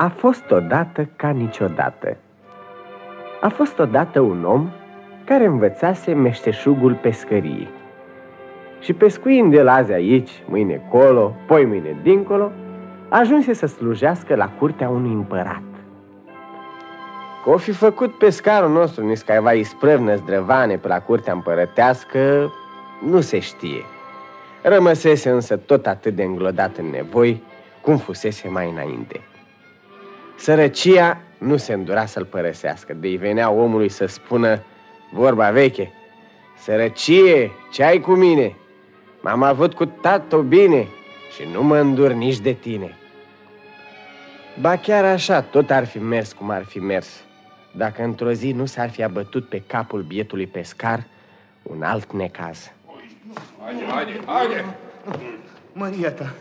A fost odată ca niciodată. A fost odată un om care învățase meșteșugul pescăriei. Și pescuind el azi aici, mâine colo, poi mâine dincolo, ajunse să slujească la curtea unui împărat. Că o fi făcut pescarul nostru niscaiva isprăvnă zdrăvane pe la curtea împărătească, nu se știe. Rămăsese însă tot atât de înglodat în nevoi cum fusese mai înainte. Sărăcia nu se îndura să-l părăsească, de-i venea omului să spună vorba veche: sărăcie, ce ai cu mine? M-am avut cu tată bine și nu mă îndur nici de tine. Ba chiar așa, tot ar fi mers cum ar fi mers, dacă într-o zi nu s-ar fi abătut pe capul bietului pescar un alt necaz. Haide! Maria ta,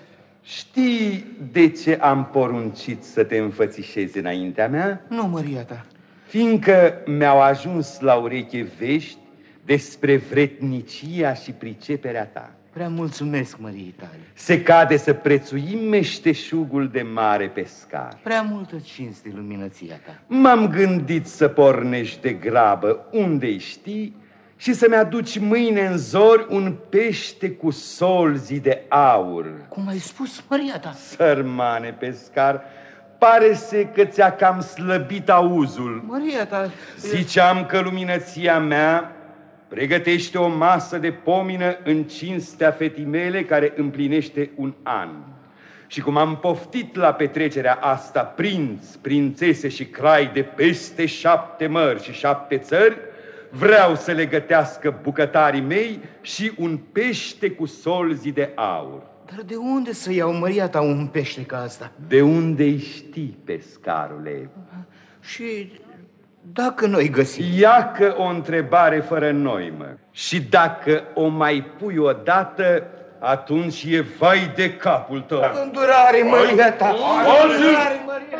știi de ce am poruncit să te înfățișezi înaintea mea? Nu, Maria ta. Fiindcă mi-au ajuns la ureche vești despre vretnicia și priceperea ta. Prea mulțumesc, Măriei tale. Se cade să prețuim meșteșugul de mare pescar. Prea multă cinste luminăția ta. M-am gândit să pornești de grabă unde-i știi și să-mi aduci mâine în zori un pește cu solzi de aur. Cum ai spus, Maria ta? Sărmane pescar, pare-se că ți-a cam slăbit auzul. Maria ta... Ziceam că luminăția mea pregătește o masă de pomină în cinstea fetii mele care împlinește un an. Și cum am poftit la petrecerea asta prinți, prințese și crai de peste 7 mări și 7 țări, vreau să le gătească bucătarii mei și un pește cu solzi de aur. Dar de unde să iau, Maria ta, un pește ca asta? De unde-i știi, pescarule? Și dacă noi găsim? Iacă o întrebare fără noimă. Și dacă o mai pui odată, atunci e vai de capul tău. Îndurare, Maria ta! Îndurare, Maria!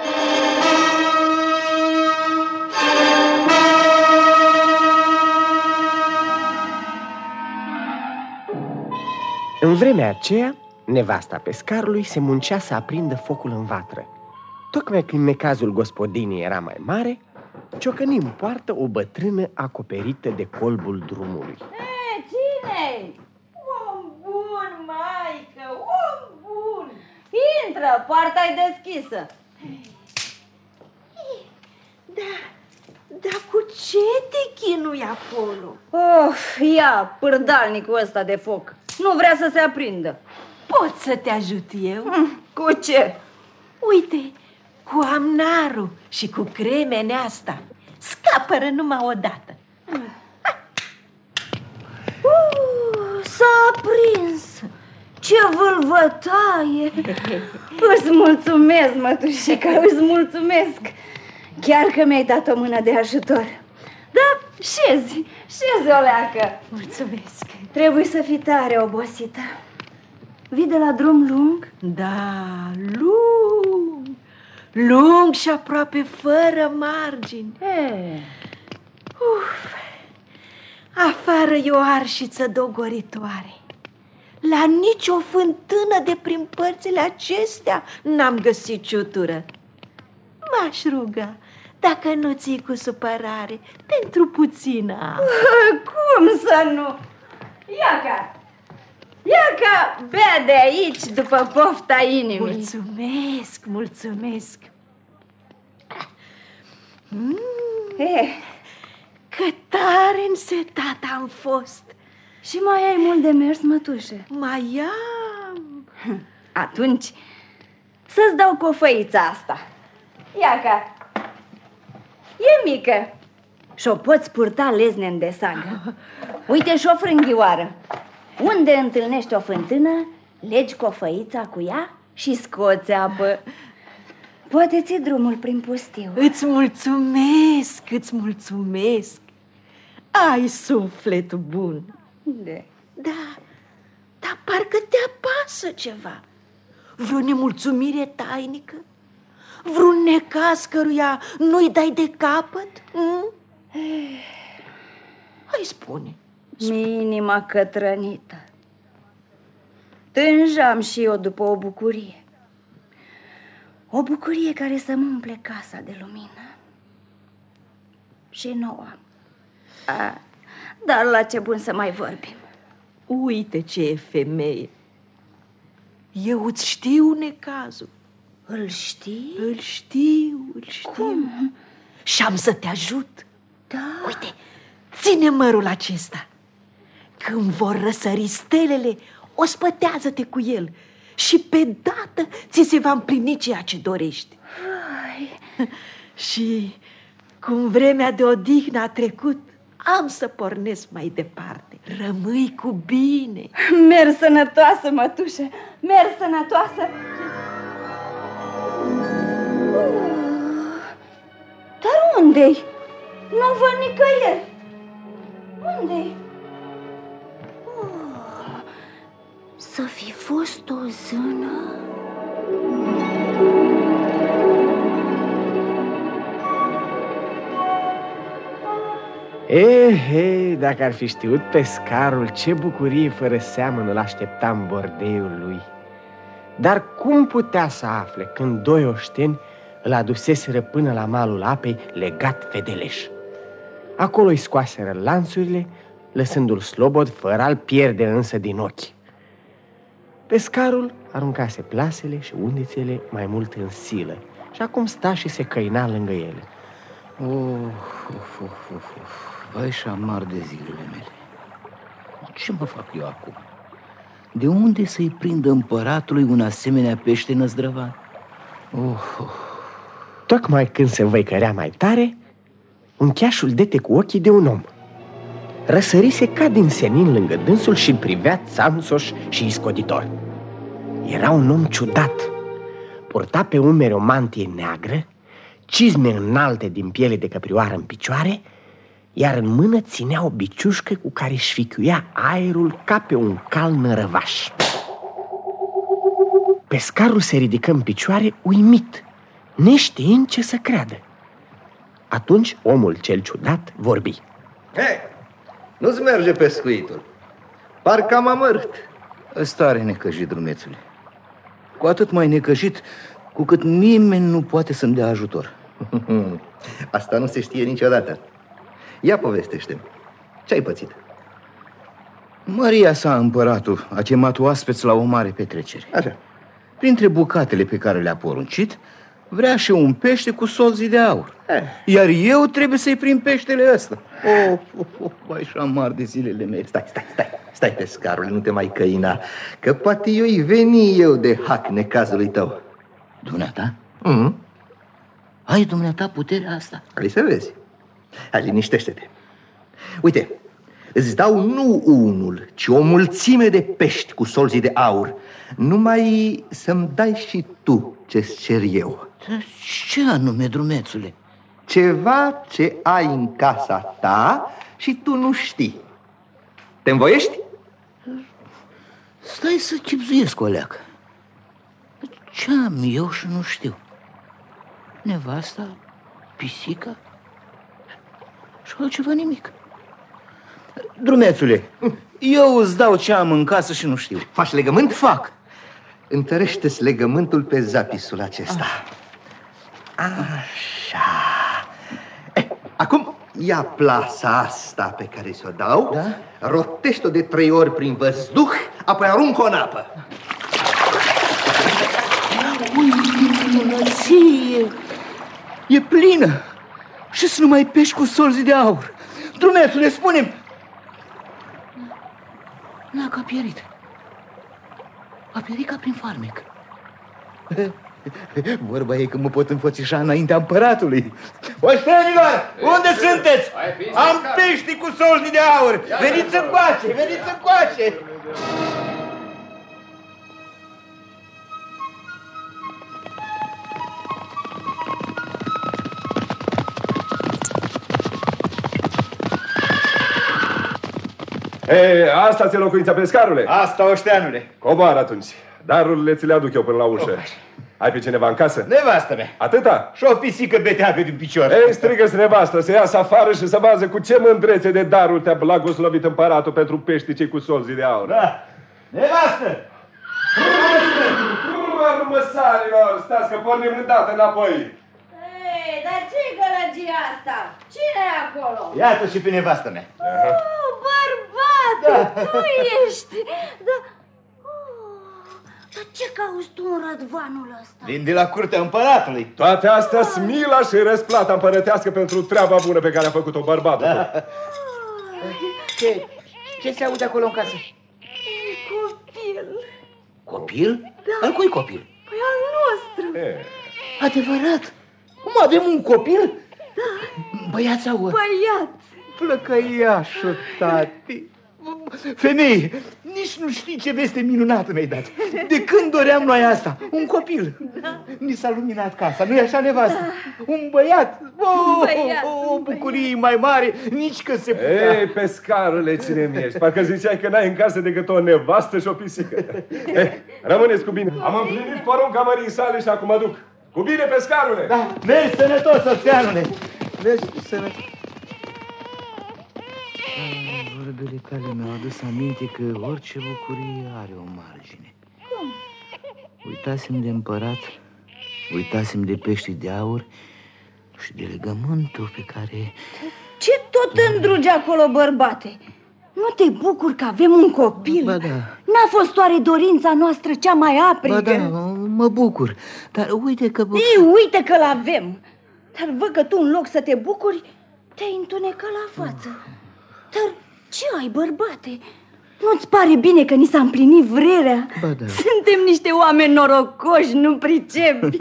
În vremea aceea, nevasta pescarului se muncea să aprindă focul în vatră. Tocmai când necazul gospodinii era mai mare, ciocăni în poartă o bătrână acoperită de colbul drumului. Cine-i? Om bun, maică, om bun! Intră, poarta e deschisă. Dar cu ce te chinui acolo? Ia pârdalnicul ăsta de foc. Nu vrea să se aprindă. Pot să te ajut eu? Cu ce? Uite, cu amnarul și cu cremene asta. Scapără numai odată. S-a aprins. Ce vâlvătaie. Îți mulțumesc, mătușică, îți mulțumesc. Chiar că mi-ai dat o mână de ajutor. Da, șezi, o leacă. Mulțumesc. Trebuie să fii tare obosită. Vii de la drum lung? Da, lung. Lung și aproape fără margini. Afară e o arșiță dogoritoare. La nicio fântână de prin părțile acestea n-am găsit ciutură. M-aș ruga, dacă nu ții cu supărare, pentru puțină apă. Cum să nu? Iaca, bea de aici după pofta inimii. Mulțumesc. Că tare însetat am fost. Și mai ai mult de mers, mătușe? Mai am. Atunci să-ți dau cofăița asta. Iaca, e mică și-o poți purta lezne de sagă. Uite și o frânghioară. Unde întâlnești o fântână, legi cofăița cu ea și scoți apă. Poate ți drumul prin pustiu. Îți mulțumesc. Ai suflet bun. Da, parcă te apasă ceva. Vreo nemulțumire tainică? Vreun necaz căruia nu-i dai de capăt? Hai, spune. Inima cătrănită. Tânjam și eu după o bucurie. O bucurie care să-mi umple casa de lumină. Și nouă. Dar la ce bun să mai vorbim. Uite ce e femeie. Eu îți știu necazul. Îl știi? Îl știu. Cum? Și am să te ajut. Da. Uite, ține mărul acesta. Când vor răsări stelele, ospătează-te cu el și pe dată ți se va împlini ceea ce dorești. Ai. Și cum vremea de odihnă a trecut, am să pornesc mai departe. Rămâi cu bine. Merg sănătoasă, mătușă. Merg sănătoasă. Dar unde-i? Nu văd nicăieri. Unde-i? Să fi fost o zână? Dacă ar fi știut pescarul ce bucurie fără seamă nu l-aștepta în bordeiul lui. Dar cum putea să afle când doi oșteni îl aduseseră până la malul apei legat fedeleș? Acolo îi scoaseră lanțurile, lăsându-l slobod fără a-l pierde însă din ochi. Pescarul aruncase plasele și undițele mai mult în silă și acum sta și se căina lângă ele. Vai și amar de zilele mele. Ce mă fac eu acum? De unde să-i prindă împăratului un asemenea pește năzdrăvat? Tocmai când se văicărea mai tare, uncheașul dete cu ochii de un om. Răsărise ca din senin lângă dânsul și-l privea țanțoș și iscoditor. Era un om ciudat. Purta pe umeri o mantie neagră, cizme înalte din piele de căprioară în picioare, iar în mână ținea o biciușcă cu care își fichiuia aerul ca pe un cal nărăvaș. Pescarul se ridică în picioare uimit, neștiind ce să creadă. Atunci omul cel ciudat vorbi. Nu-ți merge pescuitul. Parcă am amărât. Ăsta are necăjit, drumețule. Cu atât mai necăjit cu cât nimeni nu poate să-mi dea ajutor. Asta nu se știe niciodată. Ia povestește-mi. Ce-ai pățit? Maria sa, împăratul, a chemat oaspeți la o mare petrecere. Așa. Printre bucatele pe care le-a poruncit, vrea și un pește cu solzi de aur. Iar eu trebuie să-i prind peștele ăsta. Vai și amar de zilele mele. Stai, pescarule, nu te mai căina, că poate eu-i veni eu de hac necazului tău. Dumneata? Ai dumneata puterea asta? Hai să vezi. Hai, liniștește-te. Uite, îți dau nu unul, ci o mulțime de pești cu solzi de aur. Numai să-mi dai și tu ce-ți cer eu. Ce anume, drumețule? Ceva ce ai în casa ta și tu nu știi. Te învoiești? Stai să chibzuiesc o leacă. Ce am eu și nu știu? Nevasta, pisica și altceva nimic. Drumețule, eu îți dau ce am în casă și nu știu. Faci legământ? Fac. Întărește-ți legământul pe zapisul acesta. Așa. Acum ia plasa asta pe care ți-o dau, da? Rotește-o de 3 ori prin văzduh, apoi aruncă-o în apă. Uite, minunăție! E plină! Și-s numai pești cu solzi de aur. Drumețule, spune-mi! N-a a pierit. A pierit ca prin farmec. Vorba e că mă pot înfățișa înaintea împăratului. Oștenilor, unde sunteți? Am pești cu solzi de aur. Veniți încoace, veniți încoace. Asta ți-e locuința, pescarule? Asta, oșteanule. Coboară atunci. Darurile ți le aduc eu până la ușă. Ai pe cineva în casă? Nevastă mea. Atâta? Și o pisică beteavă din picior. Ei, strigă-ți nevastă să iasă afară și să bază cu ce mândrețe de darul te-a blagoslovit împăratul pentru peștii cei cu solzi de aur. Da. Nevastă! Nevastă! măsarilor, stați că pornim îndată înapoi. Ei, dar ce-i gălăgia asta? Cine e acolo? Iată și pe nevastă mea. Oh, bărbate, tu ești. Dar ce cauți tu în rădvanul ăsta? Vin de la curtea împăratului. Toate astea smila și răsplata împărătească pentru treaba bună pe care a făcut-o bărbatul. Da. Ce se aude acolo în casă? Copil. Copil? Da. Al cui copil? Păi al nostru. Adevărat? Cum avem un copil? Da. Băiat sau? Băiat. Plăcăiașul, tati. Femeie, nici nu știi ce veste minunată mi-ai dat. De când doream noi asta? Un copil. Da. Ni s-a luminat casa, nu-i așa, nevastă? Da. Un băiat. O bucurie mai mare, nici că se putea. Ei, pescarule, cine mi-ești? Parcă ziceai că n-ai în casă decât o nevastă și o pisică. Rămâneți cu bine. Am împlinit porunca mării sale și acum mă duc. Cu bine, pescarule! Da, mergi sănătos, Sălțeanule. Mergi sănătos. Vorbele tale mi-au adus aminte că orice bucurie are o margine. Cum? Uitasem de împărat, uitasem de pești de aur și de legământul pe care... Ce tot îndrugi acolo, bărbate? Nu te bucuri că avem un copil? Ba da. N-a fost oare dorința noastră cea mai aprigă? Ba da, mă bucur, dar uite că... Ei, uite că l-avem. Dar văd că tu, în loc să te bucuri, te-ai întunecat la față. Dar ce ai, bărbate? Nu-ți pare bine că ni s-a împlinit vrerea? Ba da. Suntem niște oameni norocoși, nu pricepi.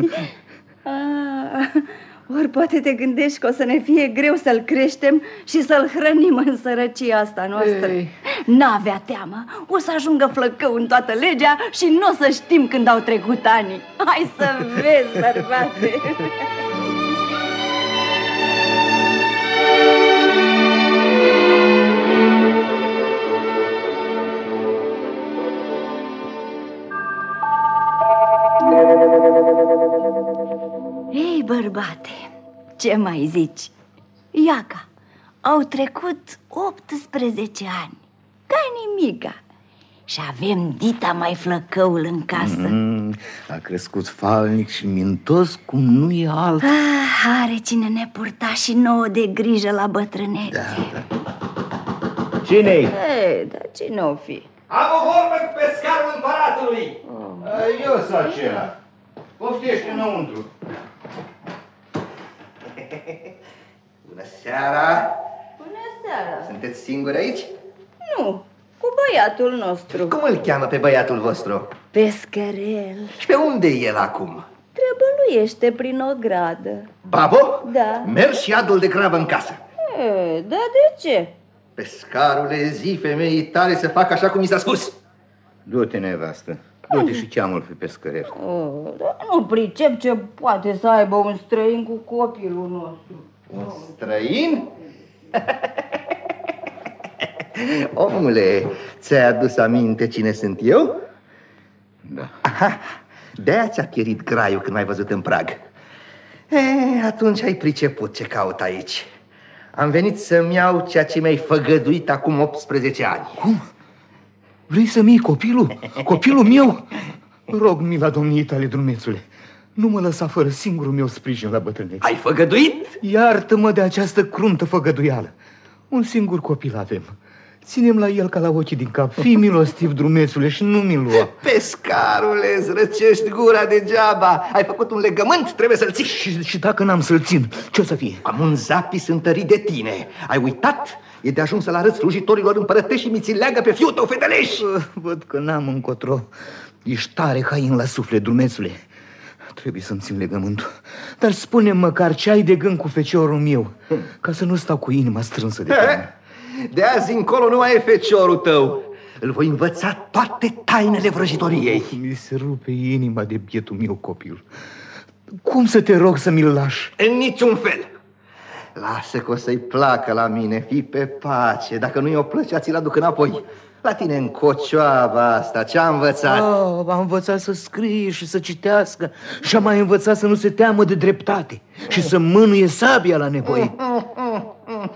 Ori poate te gândești că o să ne fie greu să-l creștem și să-l hrănim în sărăcia asta noastră. N-avea teamă, o să ajungă flăcău în toată legea și nu o să știm când au trecut ani. Hai să vezi, bărbate. Ei, bărbate, ce mai zici? Iaca, au trecut 18 ani, ca nimica. Și avem dita mai flăcăul în casă. A crescut falnic și mintos cum nu e alt. Are cine ne purta și nouă de grijă la bătrânețe. Da. Cine-i? Dar cine o fi? Am o vorbă cu pescarul împăratului. Eu sunt acela. Poftește înăuntru. Bună seara. Bună seara. Sunteți singuri aici? Nu, cu băiatul nostru. Cum îl cheamă pe băiatul vostru? Pescărel. Și pe unde e el acum? Trebăluiește prin o gradă. Babo? Da. Mergi și adu-l de grabă în casă. Da, de ce? Pescarule, zi femeii tale să facă așa cum mi s-a spus. Du-te, nevastă. Du-te și cheamă-l pe pescărel. Dar nu pricep ce poate să aibă un străin cu copilul nostru. Un străin? Omule, ți-ai adus aminte cine sunt eu? Da. Aha, de-aia ți-a chierit graiul când m-ai văzut în prag. Atunci ai priceput ce caut aici. Am venit să-mi iau ceea ce mi-ai făgăduit acum 18 ani. Cum? Vrei să-mi iei copilul? Copilul meu? Rog mila domniei tale, drumețule, nu mă lăsa fără singurul meu sprijin la bătrânețe. Ai făgăduit? Iartă-mă de această cruntă făgăduială. Un singur copil avem. Ținem la el ca la ochii din cap. Fii milostiv, drumețule, și nu mi-l lua. Pescarule, îți răcești gura degeaba. Ai făcut un legământ, trebuie să-l ții. Și dacă n-am să-l țin, ce o să fie? Am un zapis întărit de tine. Ai uitat? E de ajuns să-l arăt slujitorilor împărătești și mi-ți leagă pe fiul tău, fedeleș. Văd că n-am încotro. Ești tare hain la suflet, drumețule. Trebuie să-mi țin legământul. Dar spune-mi măcar ce ai de gând cu feciorul meu, ca să nu stau cu inima strânsă de teamă. De azi încolo nu mai e feciorul tău. Îl voi învăța toate tainele vrăjitoriei. Mi se rupe inima de bietul meu copil. Cum să te rog să mi-l lași? În niciun fel. Lasă că o să-i placă la mine, fii pe pace. Dacă nu-i o plăcea, ți-l aduc înapoi. La tine în cocioaba asta, ce-a învățat? A învățat să scrie și să citească. Și a mai învățat să nu se teamă de dreptate și să mânuie sabia la nevoie.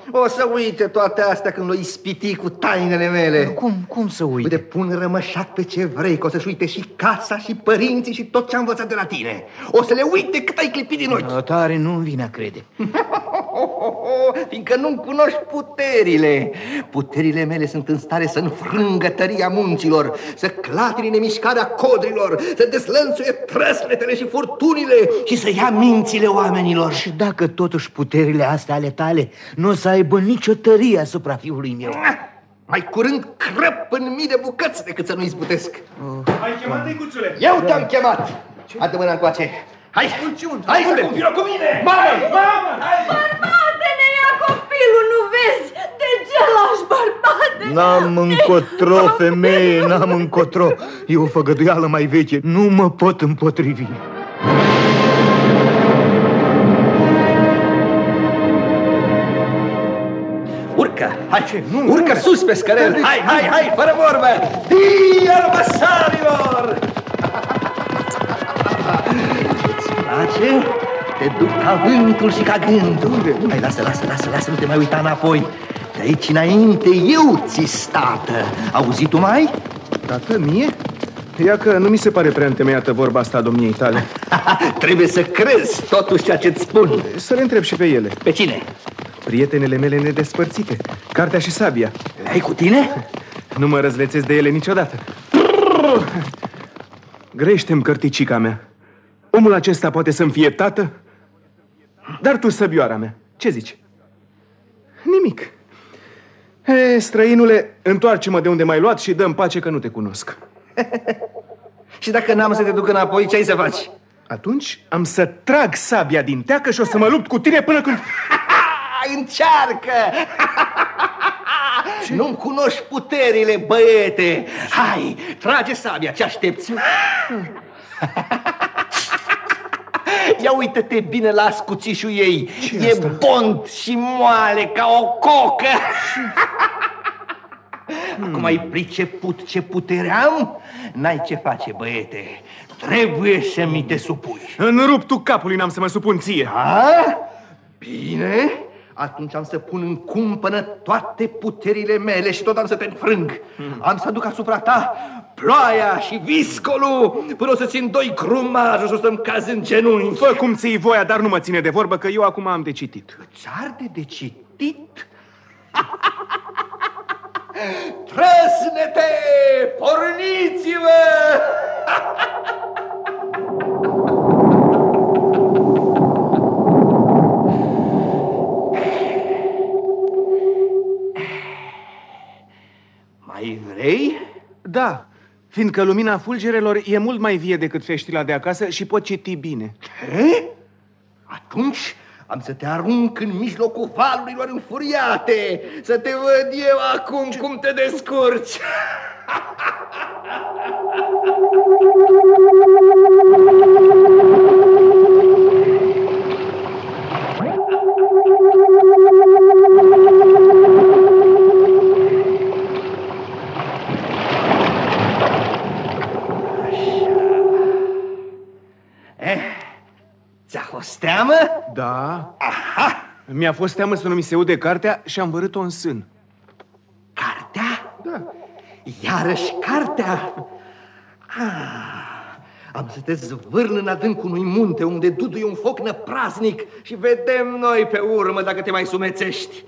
O să uite toate astea când l-o ispiti cu tainele mele. Cum să uite? Uite, pun rămășat pe ce vrei, că o să-și uite și casa, și părinții, și tot ce-am învățat de la tine. O să le uite cât ai clipit din ochi. Tare nu-mi vine a crede. Fiindcă nu-mi cunoști puterile. Puterile mele sunt în stare să înfrângă tăria munților, să clatine nemișcarea codrilor, să deslănțuie trăsletele și furtunile și să ia mințile oamenilor. Și dacă totuși puterile astea ale tale nu o să aibă nicio tărie asupra fiului meu? Mai curând crăp în mii de bucăți decât să nu izbutesc. Ai chemat, tăicuțule? Eu te-am chemat. Hai-te mâna încoace. Hai, hai să confiră cu mine. Mamă! Bărbate-ne, ia copilul, nu vezi? De ce lași, bărbate? N-am încotro, femeie, n-am încotro. E o făgăduială mai veche, nu mă pot împotrivi. Urcă, hai, urcă sus pe scărel. Hai, fără vorbă. Dii albăsarilor! Îți place? Te duc ca vântul și ca gândul. Hai, lasă, nu te mai uita înapoi. De aici înainte eu ți-s tată. Auzi tu mai? Tată, mie? Ia că nu mi se pare prea întemeiată vorba asta a domniei tale. Trebuie să crezi totuși ceea ce-ți spun. Să le întreb și pe ele. Pe cine? Prietenele mele nedespărțite, cartea și sabia. Le ai cu tine? Nu mă răzlețesc de ele niciodată. Grăiește-mi, cărticica mea. Omul acesta poate să-mi fie tată? Dar tu, săbioara mea, ce zici? Nimic. Străinule, întoarce-mă de unde m-ai luat și dă-mi pace că nu te cunosc. Și dacă n-am să te duc înapoi, ce ai să faci? Atunci am să trag sabia din teacă și o să mă lupt cu tine până când... Încearcă! Nu-mi cunoști puterile, băiete. Hai, trage sabia, ce aștepți? Ia uită-te bine la ascuțișul ei. E asta? Bond și moale ca o cocă. Acum ai priceput ce putere am? N-ai ce face, băiete. Trebuie să mi te supui. În ruptul capului n-am să mă supun ție. Bine, atunci am să pun în cumpănă toate puterile mele și tot am să te înfrâng. Am să aduc asupra ta ploaia și viscolul până o să țin doi grumajuri și o să-mi caz în genunchi. Fă cum ții voia, dar nu mă ține de vorbă că eu acum am de citit. Îți arde de citit? Trăsnete, porniți-vă! Mai vrei? Da, fiindcă lumina fulgerelor e mult mai vie decât feștila de acasă și pot citi bine. Ce? Atunci am să te arunc în mijlocul valurilor înfuriate, să te văd eu acum cum te descurci. Ți-a fost teamă? Da. Aha! Mi-a fost teamă să nu mi se ude cartea și am vărât-o în sân. Cartea? Da. Iarăși cartea? Am să te zvârl în adâncul unui munte unde duduie un foc năpraznic și vedem noi pe urmă dacă te mai sumețești.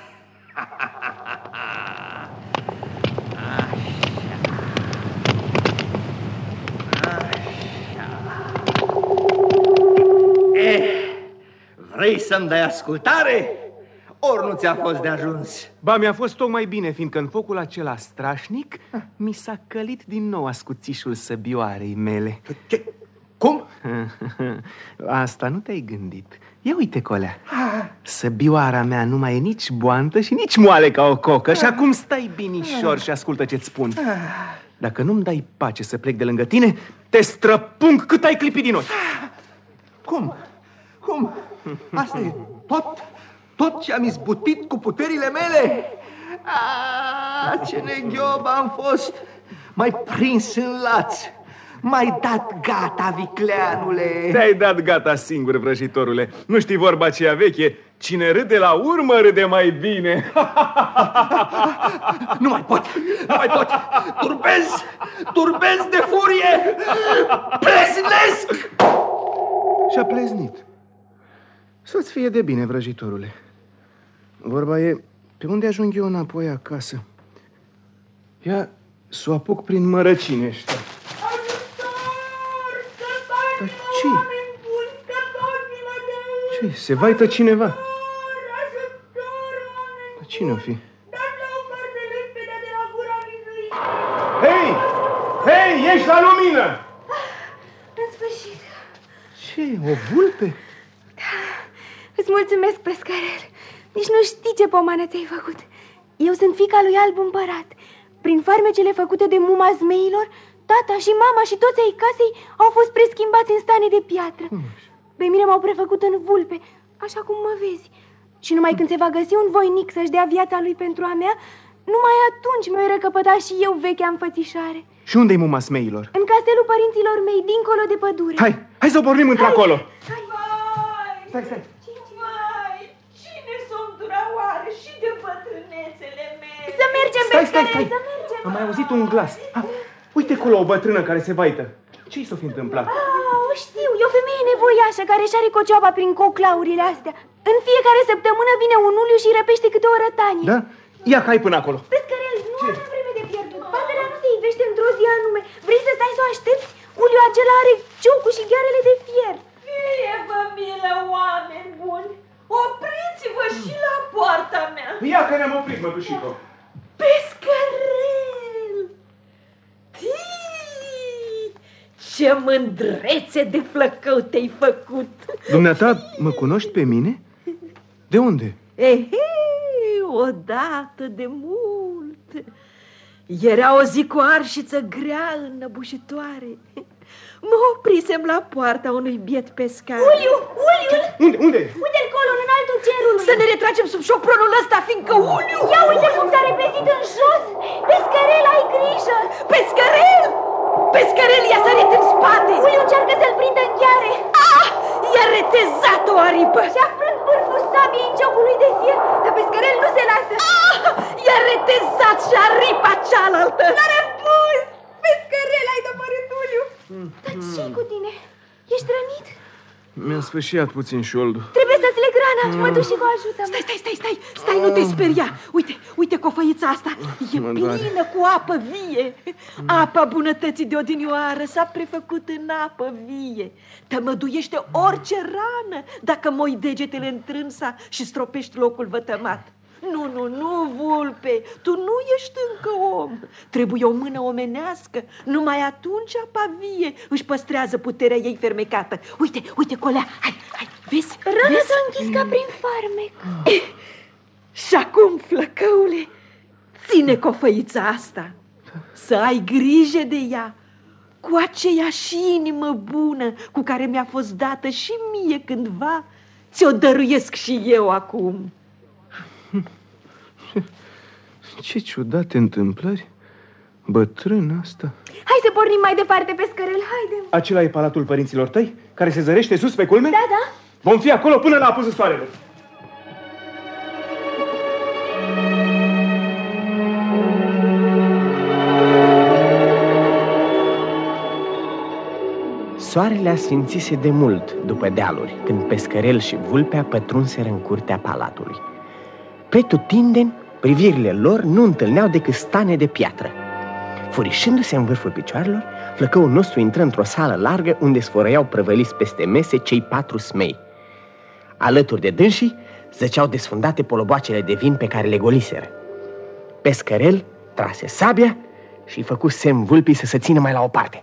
Vrei să-mi dai ascultare? Ori nu ți-a fost de ajuns? Ba, mi-a fost tocmai bine, fiindcă în focul acela strașnic mi s-a călit din nou ascuțișul săbioarei mele. Ce? Cum? Asta nu te-ai gândit. Ia uite, colea. Săbioara mea nu mai e nici boantă și nici moale ca o cocă. Și acum stai binișor și ascultă ce-ți spun. Dacă nu-mi dai pace să plec de lângă tine, te străpung cât ai clipit din ochi. Cum? Cum? Asta e tot ce am izbutit cu puterile mele? Ce neghiob am fost! Mai prins în laț, M-ai dat gata, vicleanule. Te-ai dat gata singur, vrăjitorule. Nu știi vorba aceea veche? Cine râde la urmă, râde mai bine. Nu mai pot, nu mai pot. Turbez de furie. Pleznesc. Și-a pleznit. Să-ți fie de bine, vrăjitorule. Vorba e, pe unde ajung eu înapoi acasă? Ia să o apuc prin mărăcine ăștia. Dar ce? Ce? Se vaită cineva? Dar cine o fi? Hei! Hei, ești la lumină! În sfârșit. Ce? O vulpe? Îți mulțumesc, pescărel. Nici nu știi ce pomană ți-ai făcut. Eu sunt fiica lui Alb Împărat. Prin farmecele făcute de muma zmeilor, tata și mama și toți ai casei au fost preschimbați în stane de piatră. Pe mine m-au prefăcut în vulpe, așa cum mă vezi. Și numai când se va găsi un voinic să-și dea viața lui pentru a mea, numai atunci mi-o recăpăta și eu vechea înfățișare. Și unde-i muma zmeilor? În castelul părinților mei, dincolo de pădure. Hai să o pornim într-acolo. Stai. Vai, cine sunt duraoare și de bătrânețele mele? Să mergem, pescărel, să mergem. Am mai auzit un glas. Uite acolo o bătrână care se vaită. Ce-i s-o fi întâmplat? O știu, e o femeie nevoiașă care își are cocioaba prin coclaurile astea. În fiecare săptămână vine un uliu și răpește câte o rătanie. Da? Ia hai până acolo. Pescărel, nu avem vreme de pierdut. Pasărea nu se ivește într-o zi anume. Vrei să stai să o aștepți? Uliul acela are ciocul și ghearele de fier. Fie-vă milă, oameni buni! Opriți-vă și la poarta mea! Ia că ne-am oprit, mătușico. Pescărel! Ce mândrețe de flăcău te-ai făcut! Dumneata, mă cunoști pe mine? De unde? Odată de mult. Era o zi cu arșiță grea înnăbușitoare. Mă oprisem la poarta unui biet pescar. Uliul! Unde? Uite-l colo, în altul cerului. Să ne retragem sub șopronul ăsta, fiindcă Uliu... Ia uite cum s-a repezit în jos. Pescărel, ai grijă. Pescărel! Pescărel i-a sărit în spate. Uliu încearcă să-l prindă în gheare. I-a retezat o aripă. Și-a frânt vârful sabiei în ciocul lui de fier. Dar pescărel nu se lasă. I-a retezat și aripa cealaltă. L-a pus. Pescărel, ai dămărât Uliu. Dar ce-i cu tine? Ești rănit? Mi-a sfâșiat puțin șoldul. Trebuie să-ți leg rana. Mătușico, ajută-mă. Stai, nu te speria. Uite cofăița asta. E plină cu apă vie. Apa bunătății de odinioară s-a prefăcut în apă vie. Tămăduiește orice rană dacă moi degetele în trânsa și stropești locul vătămat. Nu, vulpe, tu nu ești încă om. Trebuie o mână omenească. Numai atunci apa vie își păstrează puterea ei fermecată. Uite, colea, hai, vezi? Rana s-a închis ca prin farmec. Și acum, flăcăule, ține cofăița asta. Să ai grijă de ea, cu aceeași inimă bună cu care mi-a fost dată și mie cândva. Ți-o dăruiesc și eu acum. Ce ciudate întâmplări. Bătrân asta. Hai să pornim mai departe, pescărel, haide. Acela e palatul părinților tăi, care se zărește sus pe culme? Da. Vom fi acolo până la apusul soarelui. Soarele asfințise de mult după dealuri, când pescărel și vulpea pătrunseră în curtea palatului. Pretutindeni, privirile lor nu întâlneau decât stane de piatră. Furișându-se în vârful picioarelor, flăcăul nostru intră într-o sală largă unde sfărăiau prăvăliți peste mese cei 4 smei. Alături de dânsii zăceau desfundate poloboacele de vin pe care le goliseră. Pescărel trase sabia și făcu semn vulpii să se țină mai la o parte.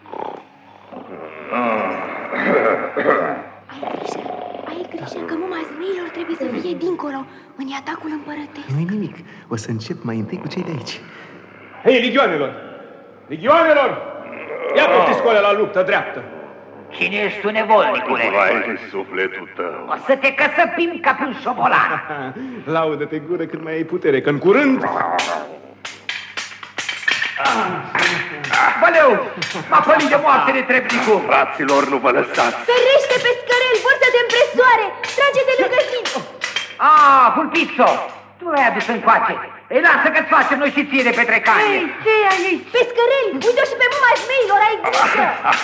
Ai grijă că muma zmeilor trebuie să fie dincolo, în atacul împărătesc. Nu-i nimic, o să încep mai întâi cu cei de aici. Hei, legioanelor! Ia poftiți colea la luptă dreaptă. Cine ești tu, nevolnicule? Vai, sufletul tău. O să te căsăpim ca pe un șobolan. Laudă-te gură cât mai ai putere, că în curând... Băleu, m-a pălit de moarte de trebnicul. Fraților, nu vă lăsați. Ferește, pescărel, forță de împresoare! Trage-te lângă țin! Vulpizzo, tu ai adus încoace. Ei, lasă că-ți facem noi și ție de petrecanie. Ei, ce ai? Pescărel, uite-o și pe muma zmeilor, ai grijă!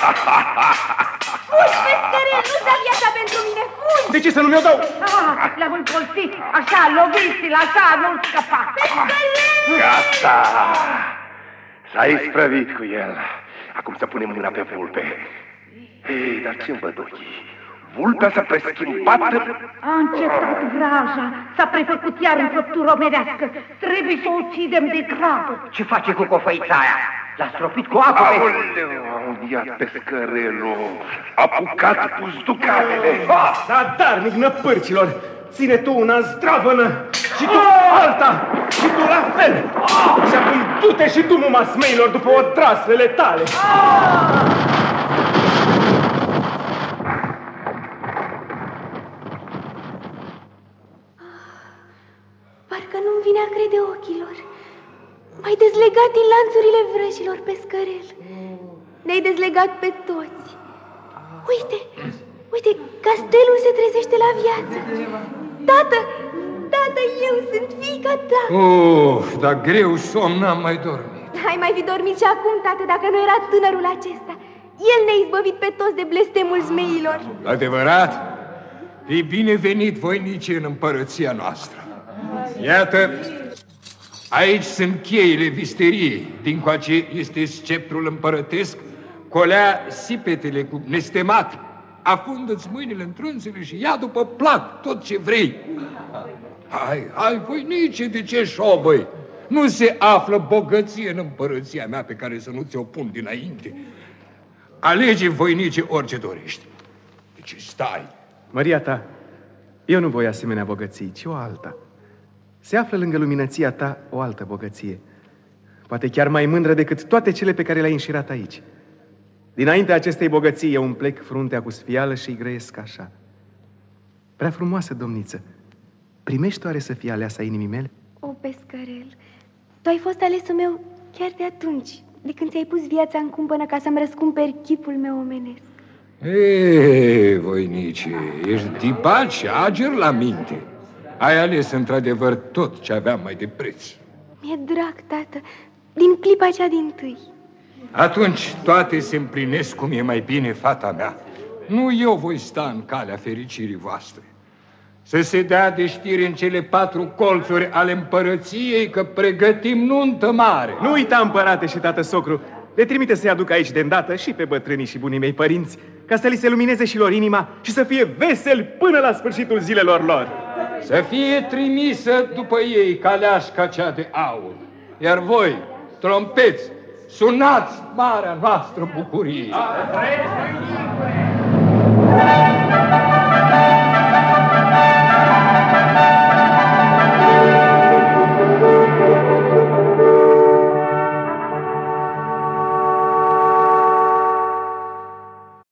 Fugi, pescărel, nu da viața pentru mine, fugi! De ce să nu mi-o dau? L-am încolțit, așa, loviți-l, așa, nu-l scăpa. Gata! S-a isprăvit cu el. Acum să punem mâna pe vulpe. Ei, dar ce-mi văd ochii? Vulpea s-a preschimbat. A încetat vraja, s-a prefăcut iar în făptură omenească. Trebuie să o ucidem de grabă. Ce face cu cofăița aia? L-a stropit cu apă. Aoleu, a uniat pescărelul. A apucat puzducavele. Zadarnic, năpârcilor! Ține tu una zdravănă și tu alta și tu la fel! Și acum du-te și tu, muma smeilor, după odraslele tale! Parcă nu-mi vine a crede ochilor. M-ai dezlegat din lanțurile vrăjilor, pescărel. Ne-ai dezlegat pe toți. Uite, uite, castelul se trezește la viață. Tată, tată, eu sunt fiica ta. Dar greu somn n-am mai dormit. Ai mai fi dormit și acum, tată, dacă nu era tânărul acesta. El ne-a izbăvit pe toți de blestemul zmeilor. Adevărat? E binevenit, voinice, în împărăția noastră. Iată, aici sunt cheile visteriei. Dincoace este sceptrul împărătesc, colea sipetele cu nestemat. Afundă-ți mâinile în trânzele și ia după plac tot ce vrei. Hai, voinice, de ce șobăi? Nu se află bogăție în împărăția mea pe care să nu ți-o pun dinainte. Alege, voinice, orice dorești. Deci stai. Măria ta, eu nu voi asemenea bogății, ci o alta. Se află lângă luminăția ta o altă bogăție, poate chiar mai mândră decât toate cele pe care le-ai înșirat aici. Dinaintea acestei bogății eu îmi plec fruntea cu sfială și îi grăiesc așa. Prea frumoasă domniță, primești oare să fii aleasa inimii mele? O, pescărel, tu ai fost alesul meu chiar de atunci, de când ți-ai pus viața în cumpănă ca să-mi răscumperi chipul meu omenesc. Ei, voinice, ești tipat și ager la minte. Ai ales într-adevăr tot ce aveam mai de preț. Mi-e drag, tată, din clipa cea dintâi. Atunci toate se împlinesc cum e mai bine, fata mea. Nu eu voi sta în calea fericirii voastre. Să se dea de știri în cele 4 colțuri ale împărăției că pregătim nuntă mare. Nu uita, împărate și tată socru, le trimite să-i aduc aici de îndată și pe bătrânii și bunii mei părinți, ca să li se lumineze și lor inima și să fie veseli până la sfârșitul zilelor lor. Să fie trimisă după ei caleașca cea de aur. Iar voi, trompeți, sunați marea noastră bucurie.